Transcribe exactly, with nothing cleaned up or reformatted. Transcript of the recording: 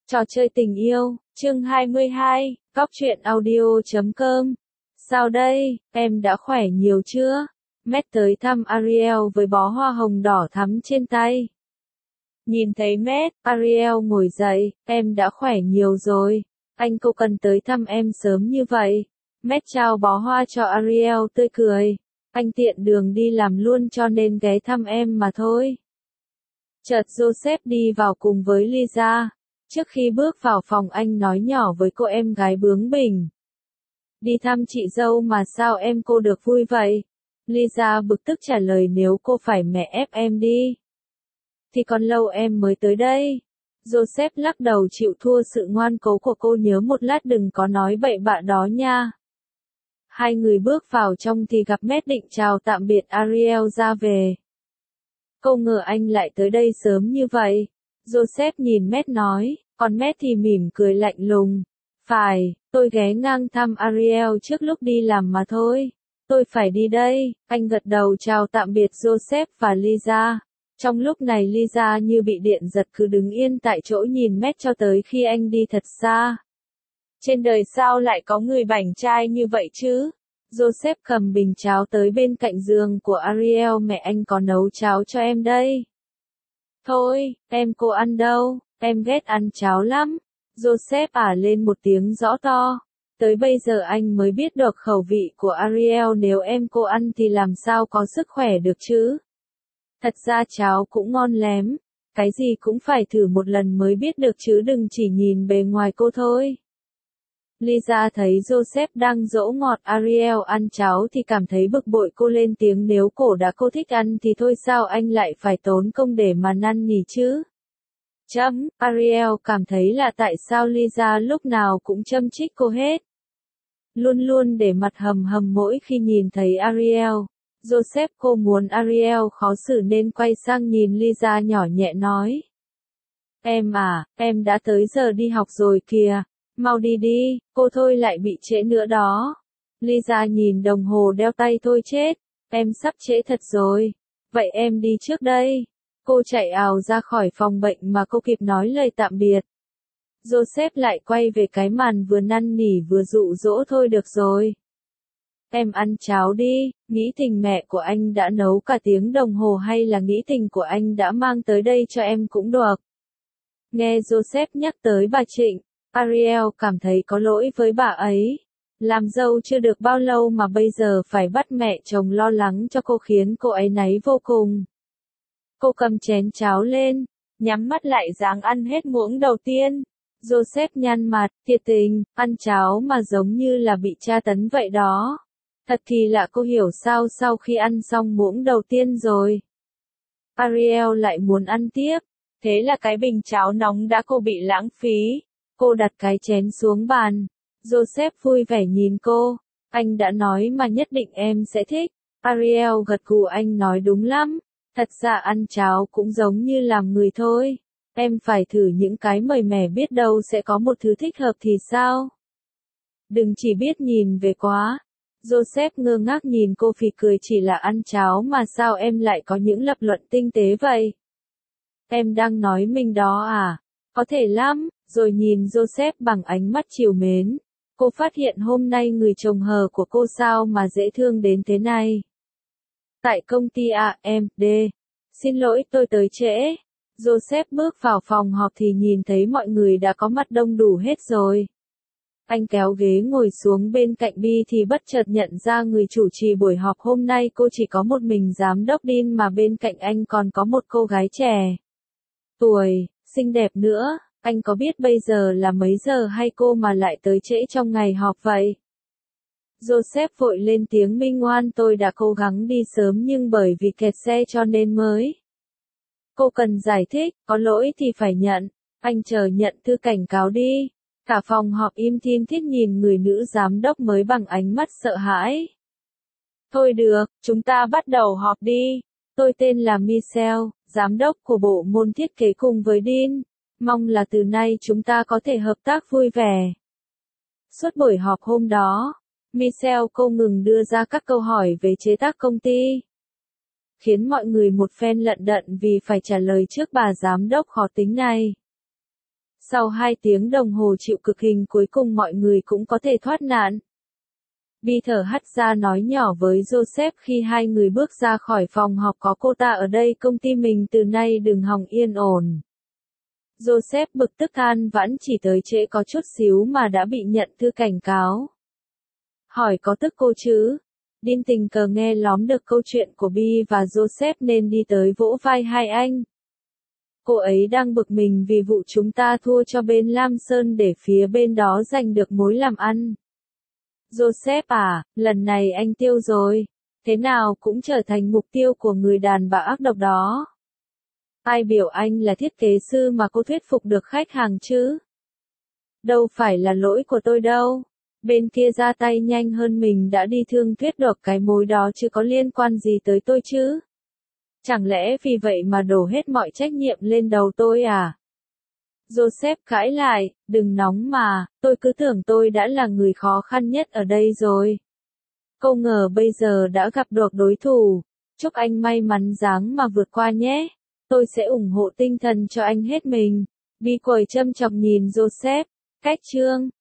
Trò chơi tình yêu, chương hai mươi hai, Cóc truyện audio chấm com. Sao đây, em đã khỏe nhiều chưa? Matt tới thăm Ariel với bó hoa hồng đỏ thắm trên tay. Nhìn thấy Matt, Ariel ngồi dậy, em đã khỏe nhiều rồi. Anh cô cần tới thăm em sớm như vậy. Matt trao bó hoa cho Ariel tươi cười. Anh tiện đường đi làm luôn cho nên ghé thăm em mà thôi. Chợt Joseph đi vào cùng với Lisa. Trước khi bước vào phòng anh nói nhỏ với cô em gái bướng bỉnh. Đi thăm chị dâu mà sao em cô được vui vậy? Lisa bực tức trả lời nếu cô phải mẹ ép em đi. Thì còn lâu em mới tới đây. Joseph lắc đầu chịu thua sự ngoan cố của cô nhớ một lát đừng có nói bậy bạ đó nha. Hai người bước vào trong thì gặp Matt định chào tạm biệt Ariel ra về. Cô ngờ anh lại tới đây sớm như vậy. Joseph nhìn Matt nói, còn Matt thì mỉm cười lạnh lùng. Phải, tôi ghé ngang thăm Ariel trước lúc đi làm mà thôi. Tôi phải đi đây, anh gật đầu chào tạm biệt Joseph và Lisa. Trong lúc này Lisa như bị điện giật cứ đứng yên tại chỗ nhìn Matt cho tới khi anh đi thật xa. Trên đời sao lại có người bảnh trai như vậy chứ? Joseph cầm bình cháo tới bên cạnh giường của Ariel, mẹ anh có nấu cháo cho em đây. Thôi, em cô ăn đâu, em ghét ăn cháo lắm. Joseph ả lên một tiếng rõ to. Tới bây giờ anh mới biết được khẩu vị của Ariel, nếu em cô ăn thì làm sao có sức khỏe được chứ. Thật ra cháo cũng ngon lắm, cái gì cũng phải thử một lần mới biết được chứ đừng chỉ nhìn bề ngoài cô thôi. Lisa thấy Joseph đang dỗ ngọt Ariel ăn cháo thì cảm thấy bực bội, cô lên tiếng nếu cổ đã cô thích ăn thì thôi sao anh lại phải tốn công để mà năn nỉ chứ. Chấm, Ariel cảm thấy là tại sao Lisa lúc nào cũng châm chích cô hết. Luôn luôn để mặt hầm hầm mỗi khi nhìn thấy Ariel. Joseph cô muốn Ariel khó xử nên quay sang nhìn Lisa nhỏ nhẹ nói. Em à, em đã tới giờ đi học rồi kìa. Mau đi đi, cô thôi lại bị trễ nữa đó. Lisa nhìn đồng hồ đeo tay thôi chết. Em sắp trễ thật rồi. Vậy em đi trước đây. Cô chạy ào ra khỏi phòng bệnh mà cô kịp nói lời tạm biệt. Joseph lại quay về cái màn vừa năn nỉ vừa dụ dỗ thôi được rồi. Em ăn cháo đi, nghĩ tình mẹ của anh đã nấu cả tiếng đồng hồ hay là nghĩ tình của anh đã mang tới đây cho em cũng được. Nghe Joseph nhắc tới bà Trịnh, Ariel cảm thấy có lỗi với bà ấy. Làm dâu chưa được bao lâu mà bây giờ phải bắt mẹ chồng lo lắng cho cô khiến cô ấy áy vô cùng. Cô cầm chén cháo lên, nhắm mắt lại ráng ăn hết muỗng đầu tiên. Joseph nhăn mặt, thiệt tình, ăn cháo mà giống như là bị tra tấn vậy đó. Thật kỳ lạ, cô hiểu sao sau khi ăn xong muỗng đầu tiên rồi. Ariel lại muốn ăn tiếp, thế là cái bình cháo nóng đã cô bị lãng phí. Cô đặt cái chén xuống bàn. Joseph vui vẻ nhìn cô. Anh đã nói mà nhất định em sẽ thích. Ariel gật gù, anh nói đúng lắm. Thật ra ăn cháo cũng giống như làm người thôi. Em phải thử những cái mới mẻ biết đâu sẽ có một thứ thích hợp thì sao? Đừng chỉ biết nhìn về quá. Joseph ngơ ngác nhìn cô phì cười, chỉ là ăn cháo mà sao em lại có những lập luận tinh tế vậy? Em đang nói mình đó à? Có thể lắm. Rồi nhìn Joseph bằng ánh mắt trìu mến. Cô phát hiện hôm nay người chồng hờ của cô sao mà dễ thương đến thế này. Tại công ty a em đê. Xin lỗi tôi tới trễ. Joseph bước vào phòng họp thì nhìn thấy mọi người đã có mặt đông đủ hết rồi. Anh kéo ghế ngồi xuống bên cạnh Bi thì bất chợt nhận ra người chủ trì buổi họp hôm nay cô chỉ có một mình giám đốc Dean mà bên cạnh anh còn có một cô gái trẻ. Tuổi, xinh đẹp nữa. Anh có biết bây giờ là mấy giờ hay cô mà lại tới trễ trong ngày họp vậy? Joseph vội lên tiếng minh oan, tôi đã cố gắng đi sớm nhưng bởi vì kẹt xe cho nên mới. Cô cần giải thích, có lỗi thì phải nhận. Anh chờ nhận thư cảnh cáo đi. Cả phòng họp im thiên thiết nhìn người nữ giám đốc mới bằng ánh mắt sợ hãi. Thôi được, chúng ta bắt đầu họp đi. Tôi tên là Michelle, giám đốc của bộ môn thiết kế cùng với Dean. Mong là từ nay chúng ta có thể hợp tác vui vẻ. Suốt buổi họp hôm đó, Michelle không ngừng đưa ra các câu hỏi về chế tác công ty. Khiến mọi người một phen lận đận vì phải trả lời trước bà giám đốc khó tính này. Sau hai tiếng đồng hồ chịu cực hình cuối cùng mọi người cũng có thể thoát nạn. Bi thở hắt ra nói nhỏ với Joseph khi hai người bước ra khỏi phòng họp, có cô ta ở đây công ty mình từ nay đừng hòng yên ổn. Joseph bực tức than vãn chỉ tới trễ có chút xíu mà đã bị nhận thư cảnh cáo. Hỏi có tức cô chứ? Dean tình cờ nghe lóm được câu chuyện của Bi và Joseph nên đi tới vỗ vai hai anh. Cô ấy đang bực mình vì vụ chúng ta thua cho bên Lam Sơn để phía bên đó giành được mối làm ăn. Joseph à, lần này anh tiêu rồi. Thế nào cũng trở thành mục tiêu của người đàn bà ác độc đó. Ai biểu anh là thiết kế sư mà cô thuyết phục được khách hàng chứ? Đâu phải là lỗi của tôi đâu. Bên kia ra tay nhanh hơn mình đã đi thương thuyết được cái mối đó chứ có liên quan gì tới tôi chứ? Chẳng lẽ vì vậy mà đổ hết mọi trách nhiệm lên đầu tôi à? Joseph cãi lại, đừng nóng mà, tôi cứ tưởng tôi đã là người khó khăn nhất ở đây rồi. Không ngờ bây giờ đã gặp được đối thủ. Chúc anh may mắn dáng mà vượt qua nhé. Tôi sẽ ủng hộ tinh thần cho anh hết mình. Bi quầy châm chọc nhìn Joseph. Cách chương